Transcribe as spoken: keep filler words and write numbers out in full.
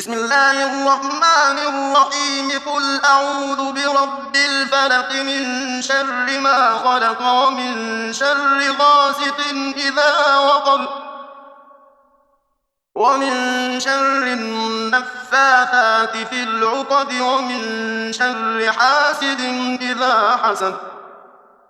بسم الله الرحمن الرحيم قل أعوذ برب الفلق من شر ما خلق ومن شر غاسق إذا وقب ومن شر النفاثات في العقد ومن شر حاسد إذا حسد